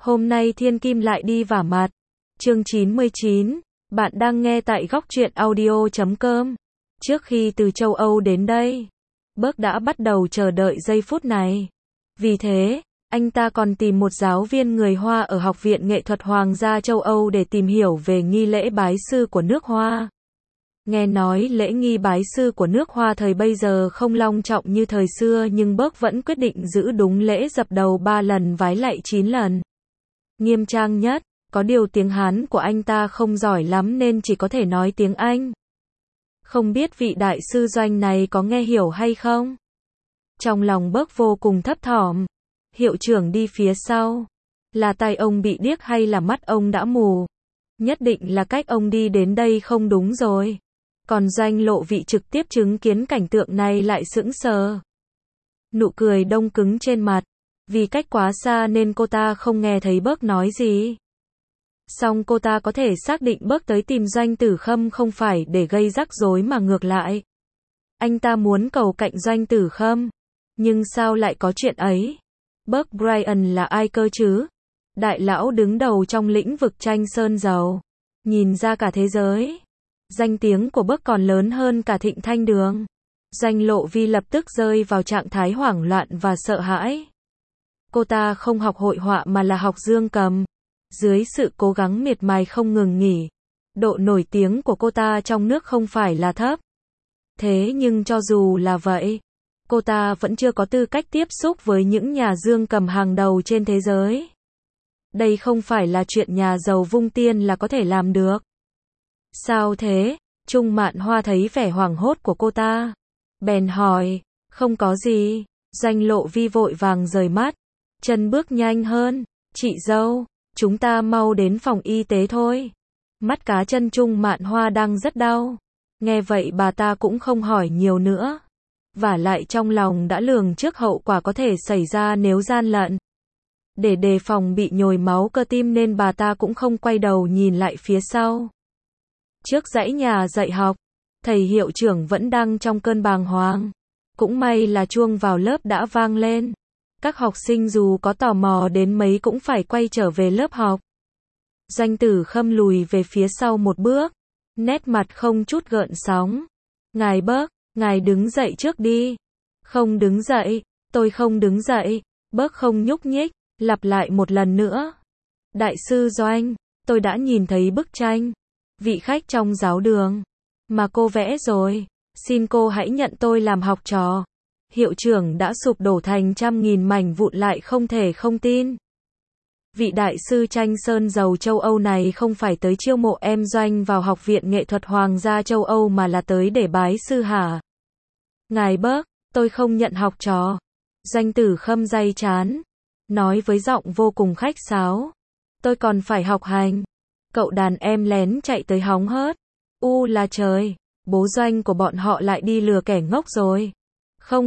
Hôm nay Thiên Kim lại đi vả mặt. Chương 99. Bạn đang nghe tại góc truyện audio.com. Trước khi từ châu Âu đến đây, Burke đã bắt đầu chờ đợi giây phút này. Vì thế, anh ta còn tìm một giáo viên người Hoa ở Học viện Nghệ thuật Hoàng gia châu Âu để tìm hiểu về nghi lễ bái sư của nước Hoa. Nghe nói lễ nghi bái sư của nước Hoa thời bây giờ không long trọng như thời xưa, nhưng Burke vẫn quyết định giữ đúng lễ dập đầu 3 lần vái lạy 9 lần. Nghiêm trang nhất, có điều tiếng Hán của anh ta không giỏi lắm nên chỉ có thể nói tiếng Anh. Không biết vị đại sư Doanh này có nghe hiểu hay không? Trong lòng Burke vô cùng thấp thỏm. Hiệu trưởng đi phía sau. Là tai ông bị điếc hay là mắt ông đã mù? Nhất định là cách ông đi đến đây không đúng rồi. Còn Doanh Lộ vị trực tiếp chứng kiến cảnh tượng này lại sững sờ. Nụ cười đông cứng trên mặt. Vì cách quá xa nên cô ta không nghe thấy Burke nói gì. Song cô ta có thể xác định Burke tới tìm Doanh Tử Khâm không phải để gây rắc rối mà ngược lại. Anh ta muốn cầu cạnh Doanh Tử Khâm. Nhưng sao lại có chuyện ấy? Burke Bryan là ai cơ chứ? Đại lão đứng đầu trong lĩnh vực tranh sơn dầu. Nhìn ra cả thế giới. Danh tiếng của Burke còn lớn hơn cả Thịnh Thanh Đường. Doanh Lộ Vi lập tức rơi vào trạng thái hoảng loạn và sợ hãi. Cô ta không học hội họa mà là học dương cầm. Dưới sự cố gắng miệt mài không ngừng nghỉ, độ nổi tiếng của cô ta trong nước không phải là thấp. Thế nhưng cho dù là vậy, cô ta vẫn chưa có tư cách tiếp xúc với những nhà dương cầm hàng đầu trên thế giới. Đây không phải là chuyện nhà giàu vung tiền là có thể làm được. Sao thế? Trung Mạn Hoa thấy vẻ hoảng hốt của cô ta, bèn hỏi, không có gì. Doanh Lộ Vi vội vàng rời mắt, chân bước nhanh hơn, chị dâu, chúng ta mau đến phòng y tế thôi. Mắt cá chân Trung Mạn Hoa đang rất đau. Nghe vậy bà ta cũng không hỏi nhiều nữa. Vả lại trong lòng đã lường trước hậu quả có thể xảy ra nếu gian lận. Để đề phòng bị nhồi máu cơ tim nên bà ta cũng không quay đầu nhìn lại phía sau. Trước dãy nhà dạy học, thầy hiệu trưởng vẫn đang trong cơn bàng hoàng. Cũng may là chuông vào lớp đã vang lên. Các học sinh dù có tò mò đến mấy cũng phải quay trở về lớp học. Doanh Tử Khâm lùi về phía sau một bước, nét mặt không chút gợn sóng. Ngài Burke, ngài đứng dậy trước đi. Không đứng dậy, tôi không đứng dậy. Burke không nhúc nhích, lặp lại một lần nữa. Đại sư Doanh, tôi đã nhìn thấy bức tranh. Vị khách trong giáo đường mà cô vẽ rồi. Xin cô hãy nhận tôi làm học trò. Hiệu trưởng đã sụp đổ thành trăm nghìn mảnh vụn lại không thể không tin. Vị đại sư tranh sơn dầu châu Âu này không phải tới chiêu mộ em Doanh vào Học viện Nghệ thuật Hoàng gia châu Âu mà là tới để bái sư hả? Ngài Burke, tôi không nhận học trò. Doanh Tử Khâm day chán, nói với giọng vô cùng khách sáo. Tôi còn phải học hành. Cậu đàn em lén chạy tới hóng hớt. Là trời, bố Doanh của bọn họ lại đi lừa kẻ ngốc rồi. Không,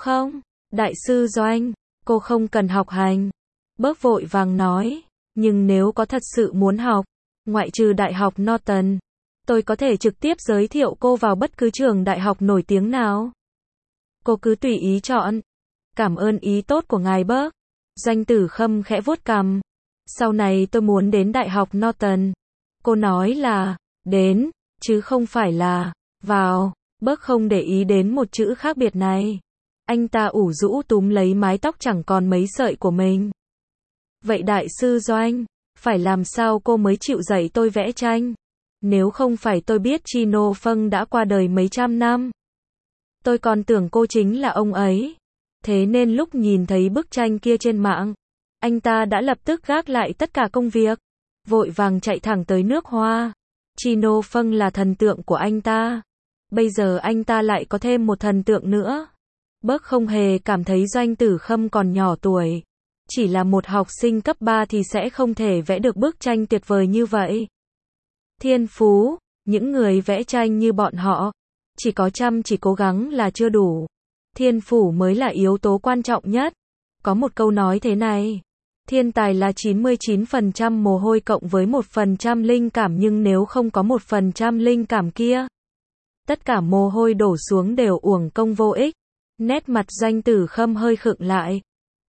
đại sư Doanh, cô không cần học hành. Burke vội vàng nói, nhưng nếu có thật sự muốn học, ngoại trừ Đại học Norton, tôi có thể trực tiếp giới thiệu cô vào bất cứ trường đại học nổi tiếng nào. Cô cứ tùy ý chọn. Cảm ơn ý tốt của ngài Burke. Doanh Tử Khâm khẽ vuốt cằm. Sau này tôi muốn đến Đại học Norton. Cô nói là, đến, chứ không phải là, vào. Burke không để ý đến một chữ khác biệt này. Anh ta ủ rũ túm lấy mái tóc chẳng còn mấy sợi của mình. Vậy đại sư Doanh, phải làm sao cô mới chịu dạy tôi vẽ tranh? Nếu không phải tôi biết Chino Phâng đã qua đời mấy trăm năm. Tôi còn tưởng cô chính là ông ấy. Thế nên lúc nhìn thấy bức tranh kia trên mạng, anh ta đã lập tức gác lại tất cả công việc, vội vàng chạy thẳng tới nước Hoa. Chino Phâng là thần tượng của anh ta. Bây giờ anh ta lại có thêm một thần tượng nữa. Burke không hề cảm thấy Doanh Tử Khâm còn nhỏ tuổi. Chỉ là một học sinh cấp 3 thì sẽ không thể vẽ được bức tranh tuyệt vời như vậy. Thiên phú, những người vẽ tranh như bọn họ, chỉ có chăm chỉ cố gắng là chưa đủ. Thiên phú mới là yếu tố quan trọng nhất. Có một câu nói thế này. Thiên tài là 99% mồ hôi cộng với 1% linh cảm, nhưng nếu không có 1% linh cảm kia, tất cả mồ hôi đổ xuống đều uổng công vô ích. Nét mặt Doanh Tử Khâm hơi khựng lại.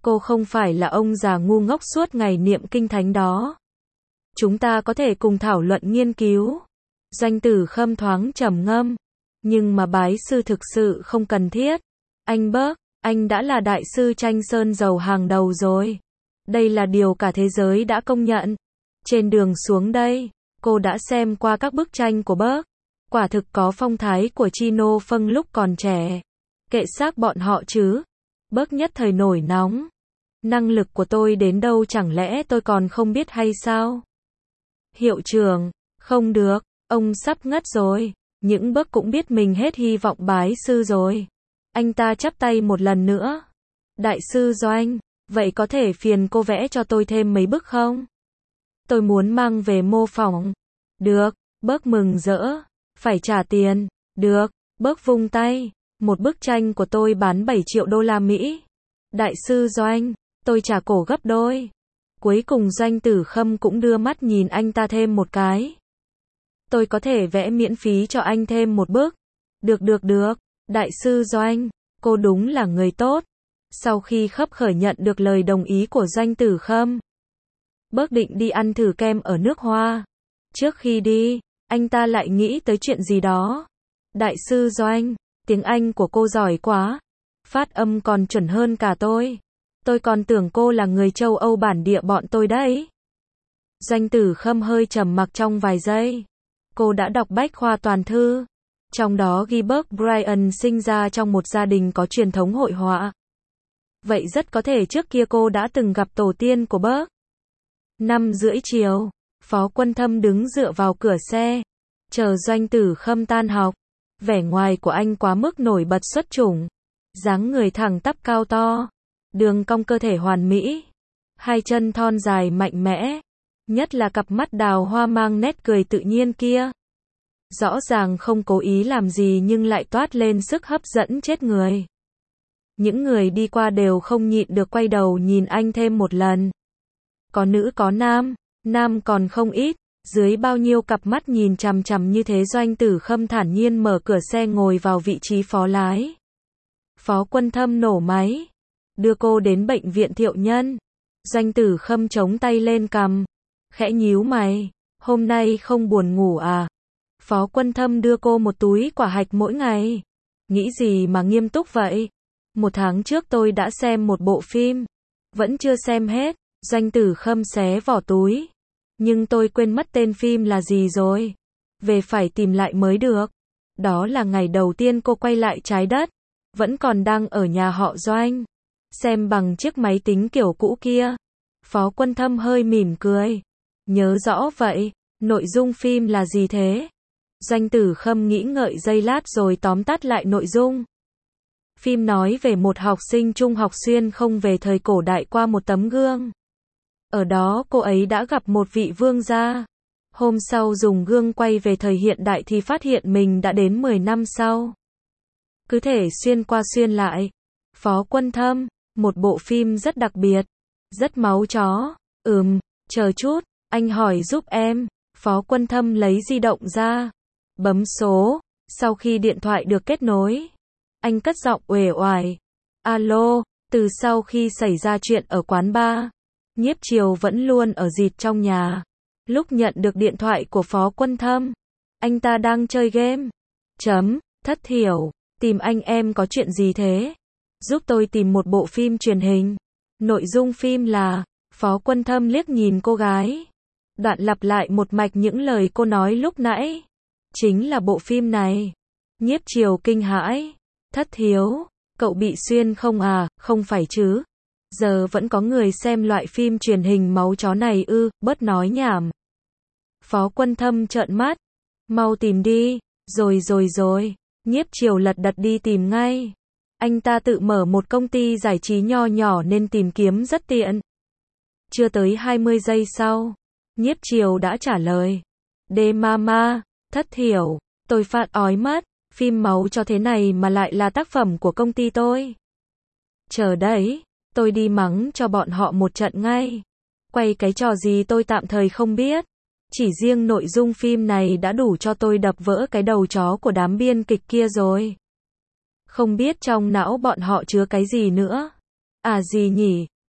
Cô không phải là ông già ngu ngốc suốt ngày niệm kinh thánh đó. Chúng ta có thể cùng thảo luận nghiên cứu. Doanh Tử Khâm thoáng trầm ngâm. Nhưng mà bái sư thực sự không cần thiết. Anh Burke, anh đã là đại sư tranh sơn dầu hàng đầu rồi. Đây là điều cả thế giới đã công nhận. Trên đường xuống đây, cô đã xem qua các bức tranh của Burke. Quả thực có phong thái của Chino Phâng lúc còn trẻ. Kệ xác bọn họ chứ. Burke nhất thời nổi nóng. Năng lực của tôi đến đâu chẳng lẽ tôi còn không biết hay sao? Hiệu trưởng, không được, ông sắp ngất rồi. Những Burke cũng biết mình hết hy vọng bái sư rồi. Anh ta chắp tay một lần nữa. Đại sư Doanh, vậy có thể phiền cô vẽ cho tôi thêm mấy bức không? Tôi muốn mang về mô phỏng. Được, Burke mừng rỡ. Phải trả tiền. Được, Burke vung tay. Một bức tranh của tôi bán 7 triệu đô la Mỹ. Đại sư Doanh, tôi trả cổ gấp đôi. Cuối cùng Doanh Tử Khâm cũng đưa mắt nhìn anh ta thêm một cái. Tôi có thể vẽ miễn phí cho anh thêm một bức. Được. Đại sư Doanh, cô đúng là người tốt. Sau khi khấp khởi nhận được lời đồng ý của Doanh Tử Khâm, Burke định đi ăn thử kem ở nước Hoa. Trước khi đi, anh ta lại nghĩ tới chuyện gì đó. Đại sư Doanh, tiếng Anh của cô giỏi quá. Phát âm còn chuẩn hơn cả tôi. Tôi còn tưởng cô là người châu Âu bản địa bọn tôi đấy. Doanh Tử Khâm hơi trầm mặc trong vài giây. Cô đã đọc bách khoa toàn thư. Trong đó ghi Burke Brian sinh ra trong một gia đình có truyền thống hội họa. Vậy rất có thể trước kia cô đã từng gặp tổ tiên của Burke. 5:30 chiều, Phó Quân Thâm đứng dựa vào cửa xe, chờ Doanh Tử Khâm tan học. Vẻ ngoài của anh quá mức nổi bật xuất chủng. Dáng người thẳng tắp cao to, đường cong cơ thể hoàn mỹ, hai chân thon dài mạnh mẽ, nhất là cặp mắt đào hoa mang nét cười tự nhiên kia. Rõ ràng không cố ý làm gì nhưng lại toát lên sức hấp dẫn chết người. Những người đi qua đều không nhịn được quay đầu nhìn anh thêm một lần. Có nữ có nam, nam còn không ít, dưới bao nhiêu cặp mắt nhìn chằm chằm như thế Doanh Tử Khâm thản nhiên mở cửa xe ngồi vào vị trí phó lái. Phó Quân Thâm nổ máy, đưa cô đến bệnh viện Thiệu Nhân. Doanh Tử Khâm chống tay lên cằm, khẽ nhíu mày, hôm nay không buồn ngủ à? Phó Quân Thâm đưa cô một túi quả hạch mỗi ngày. Nghĩ gì mà nghiêm túc vậy? 1 tháng trước tôi đã xem một bộ phim, vẫn chưa xem hết. Doanh Tử Khâm xé vỏ túi. Nhưng tôi quên mất tên phim là gì rồi. Về phải tìm lại mới được. Đó là ngày đầu tiên cô quay lại trái đất. Vẫn còn đang ở nhà họ Doanh. Xem bằng chiếc máy tính kiểu cũ kia. Phó Quân Thâm hơi mỉm cười. Nhớ rõ vậy. Nội dung phim là gì thế? Doanh Tử Khâm nghĩ ngợi giây lát rồi tóm tắt lại nội dung. Phim nói về một học sinh trung học xuyên không về thời cổ đại qua một tấm gương. Ở đó cô ấy đã gặp một vị vương gia. Hôm sau dùng gương quay về thời hiện đại thì phát hiện mình đã đến 10 năm sau. Cứ thể xuyên qua xuyên lại. Phó Quân Thâm, một bộ phim rất đặc biệt, rất máu chó. Chờ chút, anh hỏi giúp em. Phó Quân Thâm lấy di động ra, bấm số. Sau khi điện thoại được kết nối, anh cất giọng uể oải. Alo, từ sau khi xảy ra chuyện ở quán bar, Nhiếp Triều vẫn luôn ở dịt trong nhà. Lúc nhận được điện thoại của Phó Quân Thâm, anh ta đang chơi game. Thất hiểu, tìm anh em có chuyện gì thế? Giúp tôi tìm một bộ phim truyền hình. Nội dung phim là, Phó Quân Thâm liếc nhìn cô gái. Đoạn lặp lại một mạch những lời cô nói lúc nãy. Chính là bộ phim này. Nhiếp Triều kinh hãi. Thất hiếu, cậu bị xuyên không à? Không phải chứ. Giờ vẫn có người xem loại phim truyền hình máu chó này ư? Bớt nói nhảm. Phó Quân Thâm trợn mắt. Mau tìm đi. Rồi. Nhiếp Triều lật đật đi tìm ngay. Anh ta tự mở một công ty giải trí nho nhỏ nên tìm kiếm rất tiện. Chưa tới 20 giây sau, Nhiếp Triều đã trả lời. Đê mama, thất hiểu, tôi phát ói mất. Phim máu cho thế này mà lại là tác phẩm của công ty tôi. Chờ đấy, tôi đi mắng cho bọn họ một trận ngay. Quay cái trò gì tôi tạm thời không biết. Chỉ riêng nội dung phim này đã đủ cho tôi đập vỡ cái đầu chó của đám biên kịch kia rồi. Không biết trong não bọn họ chứa cái gì nữa. À gì nhỉ,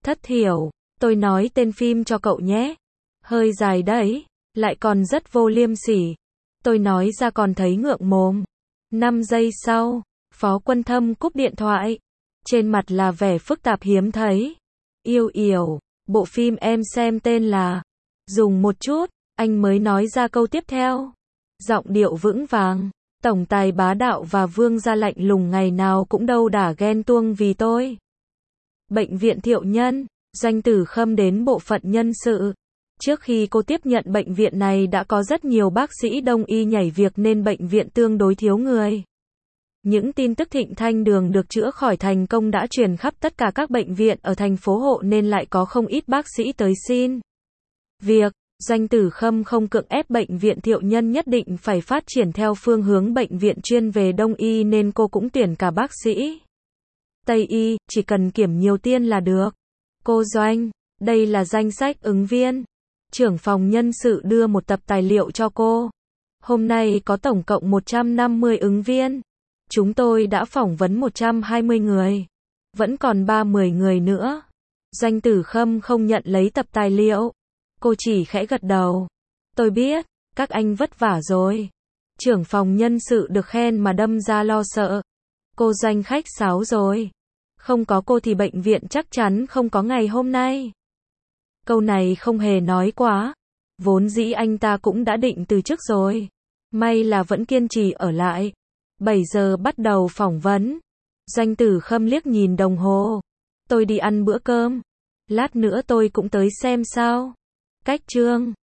Thất thiểu, tôi nói tên phim cho cậu nhé. Hơi dài đấy, lại còn rất vô liêm sỉ. Tôi nói ra còn thấy ngượng mồm. 5 giây sau, Phó Quân Thâm cúp điện thoại. Trên mặt là vẻ phức tạp hiếm thấy. Yêu yểu, bộ phim em xem tên là Dùng một chút, anh mới nói ra câu tiếp theo. Giọng điệu vững vàng, tổng tài bá đạo và vương gia lạnh lùng ngày nào cũng đâu đả ghen tuông vì tôi. Bệnh viện Thiệu Nhân, Doanh Tử Khâm đến bộ phận nhân sự. Trước khi cô tiếp nhận bệnh viện này đã có rất nhiều bác sĩ đông y nhảy việc nên bệnh viện tương đối thiếu người. Những tin tức Thịnh Thanh Đường được chữa khỏi thành công đã truyền khắp tất cả các bệnh viện ở thành phố Hộ nên lại có không ít bác sĩ tới xin việc. Doanh Tử Khâm không cưỡng ép bệnh viện Thiệu Nhân nhất định phải phát triển theo phương hướng bệnh viện chuyên về đông y nên cô cũng tuyển cả bác sĩ Tây y, chỉ cần kiểm nhiều tiền là được. Cô Doanh, đây là danh sách ứng viên. Trưởng phòng nhân sự đưa một tập tài liệu cho cô. Hôm nay có tổng cộng 150 ứng viên. Chúng tôi đã phỏng vấn 120 người. Vẫn còn 30 người nữa. Doanh Tử Khâm không nhận lấy tập tài liệu. Cô chỉ khẽ gật đầu. Tôi biết, các anh vất vả rồi. Trưởng phòng nhân sự được khen mà đâm ra lo sợ. Cô Doanh khách sáo rồi. Không có cô thì bệnh viện chắc chắn không có ngày hôm nay. Câu này không hề nói quá. Vốn dĩ anh ta cũng đã định từ trước rồi. May là vẫn kiên trì ở lại. 7 giờ bắt đầu phỏng vấn. Doanh Tử Khâm liếc nhìn đồng hồ. Tôi đi ăn bữa cơm. Lát nữa tôi cũng tới xem sao. Cách chương